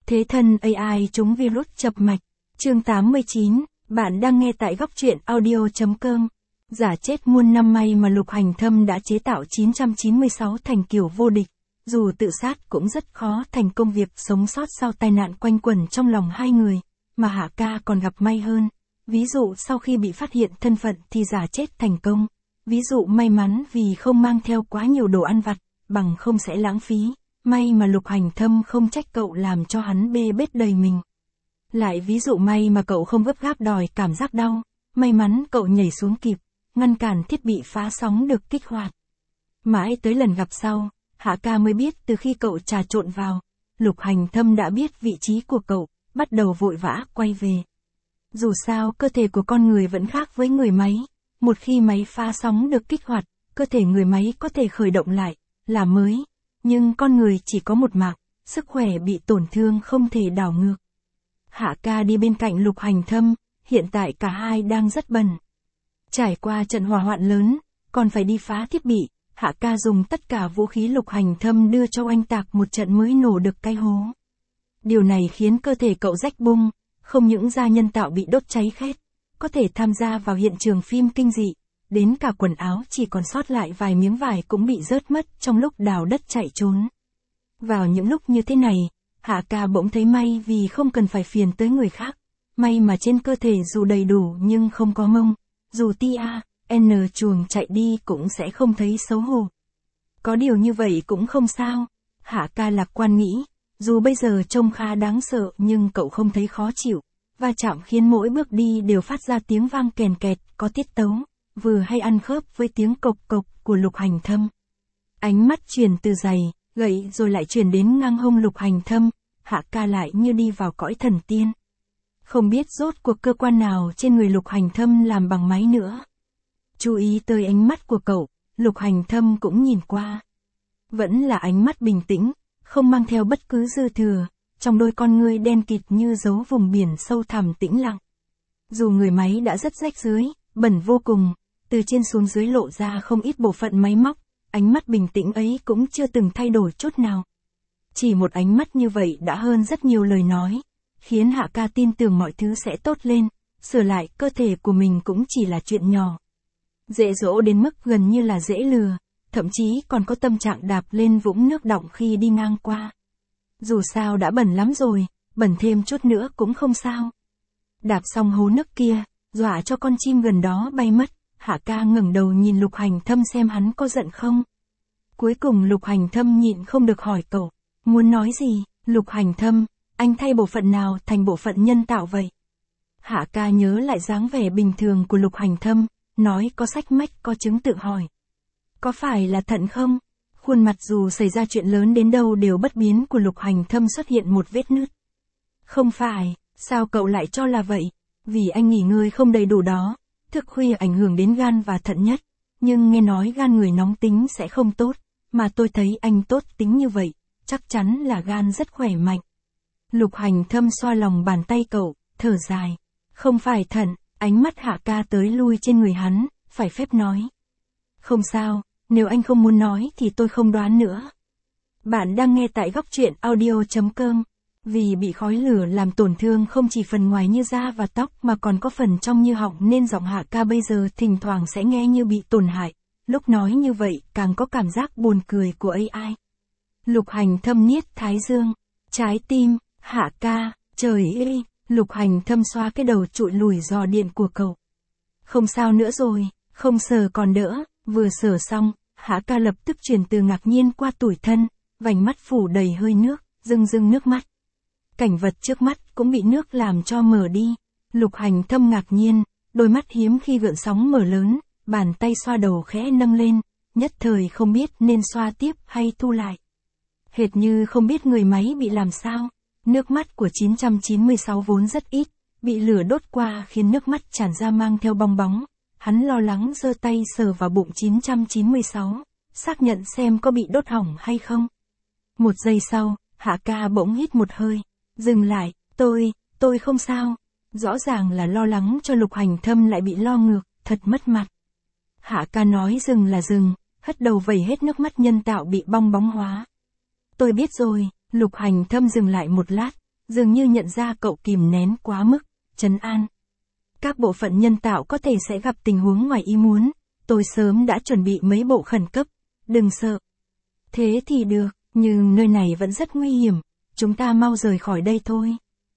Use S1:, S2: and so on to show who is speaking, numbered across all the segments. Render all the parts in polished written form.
S1: Thế thân AI trúng virus chập mạch. Chương 89, bạn đang nghe tại góc truyện audio.com. Giả chết muôn năm may mà Lục Hành Thâm đã chế tạo 996 thành kiểu vô địch. Dù tự sát cũng rất khó thành công việc sống sót sau tai nạn quanh quẩn trong lòng hai người, mà Hạ ca còn gặp may hơn. Ví dụ sau khi bị phát hiện thân phận thì giả chết thành công. Ví dụ may mắn vì không mang theo quá nhiều đồ ăn vặt, bằng không sẽ lãng phí. May mà Lục Hành Thâm không trách cậu làm cho hắn bê bết đầy mình. Lại ví dụ may mà cậu không gấp gáp đòi cảm giác đau, may mắn cậu nhảy xuống kịp, ngăn cản thiết bị phá sóng được kích hoạt. Mãi tới lần gặp sau, Hạ ca mới biết từ khi cậu trà trộn vào, Lục Hành Thâm đã biết vị trí của cậu, bắt đầu vội vã quay về. Dù sao cơ thể của con người vẫn khác với người máy, một khi máy phá sóng được kích hoạt, cơ thể người máy có thể khởi động lại, là mới. Nhưng con người chỉ có một mạng, sức khỏe bị tổn thương không thể đảo ngược. Hạ ca đi bên cạnh Lục Hành Thâm, hiện tại cả hai đang rất bận. Trải qua trận hỏa hoạn lớn, còn phải đi phá thiết bị, Hạ ca dùng tất cả vũ khí Lục Hành Thâm đưa cho oanh tạc một trận mới nổ được cái hố. Điều này khiến cơ thể cậu rách bung, không những da nhân tạo bị đốt cháy khét, có thể tham gia vào hiện trường phim kinh dị, đến cả quần áo chỉ còn sót lại vài miếng vải cũng bị rớt mất trong lúc đào đất chạy trốn. Vào những lúc như thế này, Hạ ca bỗng thấy may vì không cần phải phiền tới người khác. May mà trên cơ thể dù đầy đủ nhưng không có mông, dù tia, n chuồng chạy đi cũng sẽ không thấy xấu hổ. Có điều như vậy cũng không sao. Hạ ca lạc quan nghĩ, dù bây giờ trông khá đáng sợ nhưng cậu không thấy khó chịu. Va chạm khiến mỗi bước đi đều phát ra tiếng vang kèn kẹt, có tiết tấu, vừa hay ăn khớp với tiếng cộc cộc của Lục Hành Thâm. Ánh mắt truyền từ giày, gậy rồi lại truyền đến ngang hông Lục Hành Thâm, Hạ ca lại như đi vào cõi thần tiên. Không biết rốt cuộc cơ quan nào trên người Lục Hành Thâm làm bằng máy nữa. Chú ý tới ánh mắt của cậu, Lục Hành Thâm cũng nhìn qua. Vẫn là ánh mắt bình tĩnh, không mang theo bất cứ dư thừa, trong đôi con ngươi đen kịt như dấu vùng biển sâu thẳm tĩnh lặng. Dù người máy đã rất rách rưới, bẩn vô cùng, từ trên xuống dưới lộ ra không ít bộ phận máy móc, ánh mắt bình tĩnh ấy cũng chưa từng thay đổi chút nào. Chỉ một ánh mắt như vậy đã hơn rất nhiều lời nói, khiến Hạ ca tin tưởng mọi thứ sẽ tốt lên, sửa lại cơ thể của mình cũng chỉ là chuyện nhỏ. Dễ dỗ đến mức gần như là dễ lừa, thậm chí còn có tâm trạng đạp lên vũng nước đọng khi đi ngang qua. Dù sao đã bẩn lắm rồi, bẩn thêm chút nữa cũng không sao. Đạp xong hố nước kia, dọa cho con chim gần đó bay mất, Hạ ca ngẩng đầu nhìn Lục Hành Thâm xem hắn có giận không. Cuối cùng Lục Hành Thâm nhịn không được hỏi cậu, muốn nói gì? Lục Hành Thâm, anh thay bộ phận nào thành bộ phận nhân tạo vậy? Hạ ca nhớ lại dáng vẻ bình thường của Lục Hành Thâm, nói có sách mách có chứng tự hỏi. Có phải là thận không? Khuôn mặt dù xảy ra chuyện lớn đến đâu đều bất biến của Lục Hành Thâm xuất hiện một vết nứt. Không phải, sao cậu lại cho là vậy? Vì anh nghỉ ngơi không đầy đủ đó, thức khuya ảnh hưởng đến gan và thận nhất. Nhưng nghe nói gan người nóng tính sẽ không tốt, mà tôi thấy anh tốt tính như vậy, chắc chắn là gan rất khỏe mạnh. Lục Hành Thâm xoa lòng bàn tay cậu, thở dài. Không phải thận, ánh mắt Hạ ca tới lui trên người hắn, phải phép nói. Không sao, nếu anh không muốn nói thì tôi không đoán nữa. Bạn đang nghe tại góc truyện audio.com. Vì bị khói lửa làm tổn thương không chỉ phần ngoài như da và tóc mà còn có phần trong như họng nên giọng Hạ ca bây giờ thỉnh thoảng sẽ nghe như bị tổn hại. Lúc nói như vậy càng có cảm giác buồn cười của AI. Lục Hành Thâm niết thái dương, trái tim, Hạ ca, trời ơi, Lục Hành Thâm xoa cái đầu trụi lùi giò điện của cậu. Không sao nữa rồi, không sờ còn đỡ, vừa sờ xong, Hạ ca lập tức chuyển từ ngạc nhiên qua tủi thân, vành mắt phủ đầy hơi nước, rưng rưng nước mắt. Cảnh vật trước mắt cũng bị nước làm cho mở đi. Lục Hành Thâm ngạc nhiên, đôi mắt hiếm khi gợn sóng mở lớn, bàn tay xoa đầu khẽ nâng lên, nhất thời không biết nên xoa tiếp hay thu lại. Hệt như không biết người máy bị làm sao. Nước mắt của 996 vốn rất ít, bị lửa đốt qua khiến nước mắt tràn ra mang theo bong bóng. Hắn lo lắng giơ tay sờ vào bụng 996, xác nhận xem có bị đốt hỏng hay không. Một giây sau, Hạ ca bỗng hít một hơi, dừng lại, tôi không sao. Rõ ràng là lo lắng cho Lục Hành Thâm lại bị lo ngược, thật mất mặt. Hạ ca nói dừng là dừng, hất đầu vẩy hết nước mắt nhân tạo bị bong bóng hóa. Tôi biết rồi. Lục Hành Thâm dừng lại một lát, dường như nhận ra cậu kìm nén quá mức, trấn an. Các bộ phận nhân tạo có thể sẽ gặp tình huống ngoài ý muốn, tôi sớm đã chuẩn bị mấy bộ khẩn cấp, đừng sợ. Thế thì được, nhưng nơi này vẫn rất nguy hiểm, chúng ta mau rời khỏi đây thôi.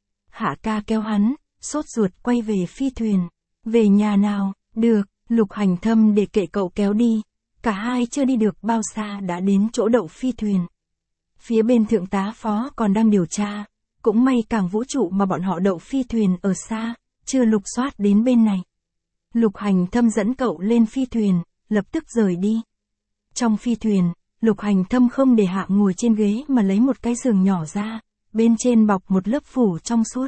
S1: Hạ ca kéo hắn, sốt ruột quay về phi thuyền. Về nhà nào, được, Lục Hành Thâm để kệ cậu kéo đi. Cả hai chưa đi được bao xa đã đến chỗ đậu phi thuyền. Phía bên thượng tá phó còn đang điều tra, cũng may cảng vũ trụ mà bọn họ đậu phi thuyền ở xa, chưa lục soát đến bên này. Lục Hành Thâm dẫn cậu lên phi thuyền, lập tức rời đi. Trong phi thuyền, Lục Hành Thâm không để Hạ ngồi trên ghế mà lấy một cái giường nhỏ ra, bên trên bọc một lớp phủ trong suốt.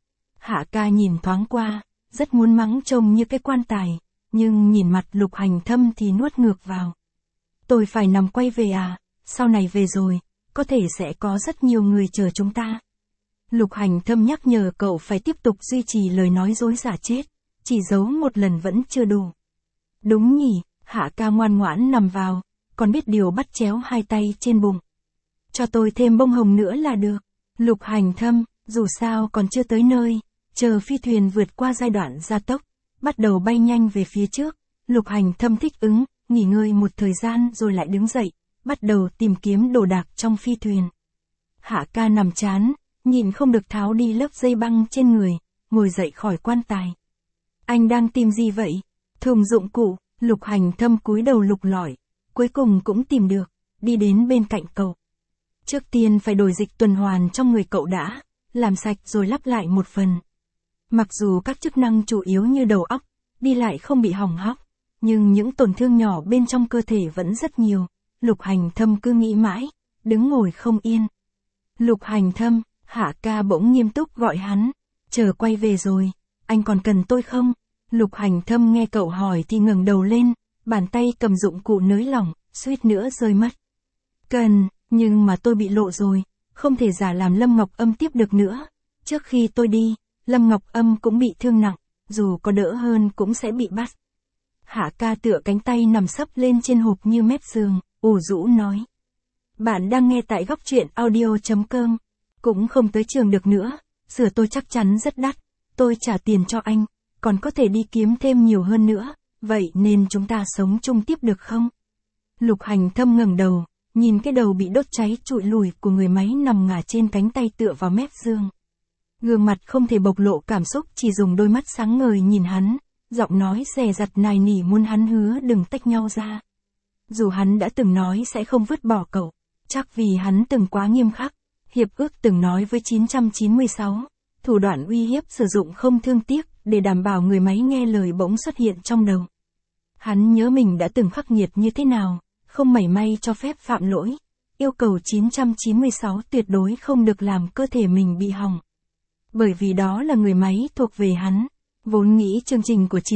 S1: Hạ ca nhìn thoáng qua, rất muốn mắng trông như cái quan tài, nhưng nhìn mặt Lục Hành Thâm thì nuốt ngược vào. Tôi phải nằm quay về à, sau này về rồi, có thể sẽ có rất nhiều người chờ chúng ta. Lục Hành Thâm nhắc nhở cậu phải tiếp tục duy trì lời nói dối giả chết, chỉ giấu một lần vẫn chưa đủ. Đúng nhỉ, Hạ ca ngoan ngoãn nằm vào, còn biết điều bắt chéo hai tay trên bụng. Cho tôi thêm bông hồng nữa là được. Lục Hành Thâm, dù sao còn chưa tới nơi, chờ phi thuyền vượt qua giai đoạn gia tốc, bắt đầu bay nhanh về phía trước. Lục Hành Thâm thích ứng, nghỉ ngơi một thời gian rồi lại đứng dậy, bắt đầu tìm kiếm đồ đạc trong phi thuyền. Hạ ca nằm chán, nhìn không được tháo đi lớp dây băng trên người, ngồi dậy khỏi quan tài. Anh đang tìm gì vậy? Thùng dụng cụ. Lục Hành Thâm cúi đầu lục lọi, cuối cùng cũng tìm được, đi đến bên cạnh cậu. Trước tiên phải đổi dịch tuần hoàn trong người cậu đã, làm sạch rồi lắp lại một phần. Mặc dù các chức năng chủ yếu như đầu óc, đi lại không bị hỏng hóc, nhưng những tổn thương nhỏ bên trong cơ thể vẫn rất nhiều. Lục Hành Thâm cứ nghĩ mãi, đứng ngồi không yên. Lục Hành Thâm, Hạ ca bỗng nghiêm túc gọi hắn, chờ quay về rồi, anh còn cần tôi không? Lục Hành Thâm nghe cậu hỏi thì ngẩng đầu lên, bàn tay cầm dụng cụ nới lỏng, suýt nữa rơi mất. Cần, nhưng mà tôi bị lộ rồi, không thể giả làm Lâm Ngọc Âm tiếp được nữa. Trước khi tôi đi, Lâm Ngọc Âm cũng bị thương nặng, dù có đỡ hơn cũng sẽ bị bắt. Hạ ca tựa cánh tay nằm sấp lên trên hộp như mép giường, ủ rũ nói. Bạn đang nghe tại góc truyện audio.com. Cũng không tới trường được nữa, sửa tôi chắc chắn rất đắt, tôi trả tiền cho anh, còn có thể đi kiếm thêm nhiều hơn nữa, vậy nên chúng ta sống chung tiếp được không? Lục Hành Thâm ngẩng đầu, nhìn cái đầu bị đốt cháy trụi lùi của người máy nằm ngả trên cánh tay tựa vào mép giường. Gương mặt không thể bộc lộ cảm xúc, chỉ dùng đôi mắt sáng ngời nhìn hắn, giọng nói dè dặt nài nỉ muốn hắn hứa đừng tách nhau ra. Dù hắn đã từng nói sẽ không vứt bỏ cậu, chắc vì hắn từng quá nghiêm khắc, hiệp ước từng nói với 996, thủ đoạn uy hiếp sử dụng không thương tiếc để đảm bảo người máy nghe lời bỗng xuất hiện trong đầu. Hắn nhớ mình đã từng khắc nghiệt như thế nào, không mảy may cho phép phạm lỗi, yêu cầu 996 tuyệt đối không được làm cơ thể mình bị hỏng. Bởi vì đó là người máy thuộc về hắn, vốn nghĩ chương trình của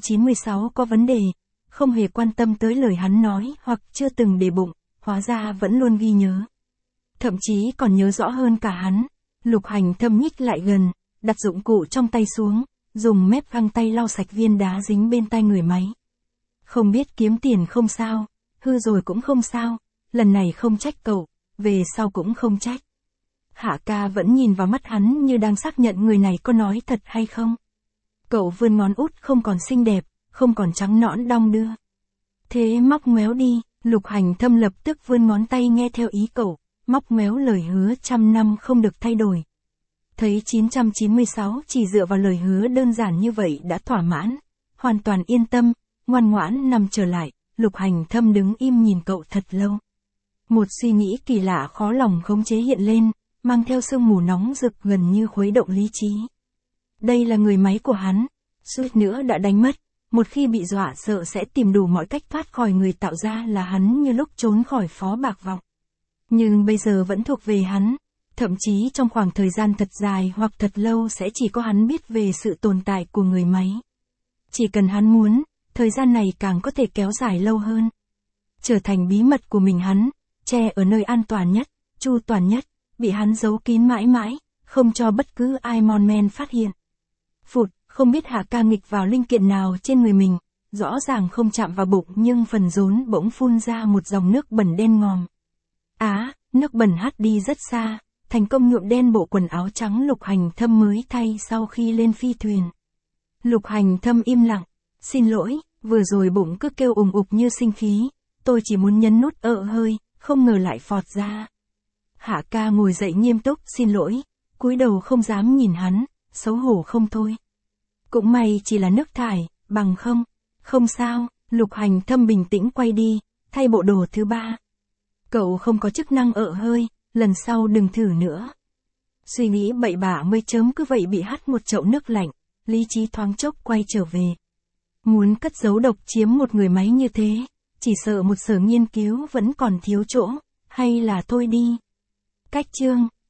S1: 996 có vấn đề, không hề quan tâm tới lời hắn nói hoặc chưa từng để bụng, hóa ra vẫn luôn ghi nhớ. Thậm chí còn nhớ rõ hơn cả hắn. Lục Hành Thâm nhích lại gần, đặt dụng cụ trong tay xuống, dùng mép găng tay lau sạch viên đá dính bên tai người máy. Không biết kiếm tiền không sao, hư rồi cũng không sao, lần này không trách cậu, về sau cũng không trách. Hạ ca vẫn nhìn vào mắt hắn như đang xác nhận người này có nói thật hay không. Cậu vươn ngón út không còn xinh đẹp, không còn trắng nõn đong đưa. Thế móc ngoéo đi. Lục Hành Thâm lập tức vươn ngón tay nghe theo ý cậu, móc ngoéo lời hứa 100 năm không được thay đổi. Thấy 996 chỉ dựa vào lời hứa đơn giản như vậy đã thỏa mãn, hoàn toàn yên tâm, ngoan ngoãn nằm trở lại. Lục Hành Thâm đứng im nhìn cậu thật lâu. Một suy nghĩ kỳ lạ khó lòng khống chế hiện lên, mang theo sương mù nóng rực gần như khuấy động lý trí. Đây là người máy của hắn, suýt nữa đã đánh mất, một khi bị dọa sợ sẽ tìm đủ mọi cách thoát khỏi người tạo ra là hắn, như lúc trốn khỏi Phó Bạc Vọng. Nhưng bây giờ vẫn thuộc về hắn, thậm chí trong khoảng thời gian thật dài hoặc thật lâu sẽ chỉ có hắn biết về sự tồn tại của người máy. Chỉ cần hắn muốn, thời gian này càng có thể kéo dài lâu hơn. Trở thành bí mật của mình hắn, che ở nơi an toàn nhất, chu toàn nhất, bị hắn giấu kín mãi mãi, không cho bất cứ ai mon men phát hiện. Phụt, không biết Hạ ca nghịch vào linh kiện nào trên người mình, rõ ràng không chạm vào bụng nhưng phần rốn bỗng phun ra một dòng nước bẩn đen ngòm. Á, nước bẩn hắt đi rất xa, thành công nhuộm đen bộ quần áo trắng Lục Hành Thâm mới thay sau khi lên phi thuyền. Lục Hành Thâm im lặng, xin lỗi, vừa rồi bụng cứ kêu ùng ục như sinh khí, tôi chỉ muốn nhấn nút hơi, không ngờ lại phọt ra. Hạ ca ngồi dậy nghiêm túc xin lỗi, cúi đầu không dám nhìn hắn, xấu hổ không thôi. Cũng may chỉ là nước thải, bằng không. Không sao, Lục Hành Thâm bình tĩnh quay đi, thay bộ đồ thứ 3. Cậu không có chức năng hơi, lần sau đừng thử nữa. Suy nghĩ bậy bạ mới chớm cứ vậy bị hắt một chậu nước lạnh, lý trí thoáng chốc quay trở về. Muốn cất giấu độc chiếm một người máy như thế, chỉ sợ một sở nghiên cứu vẫn còn thiếu chỗ, hay là thôi đi. Cách chương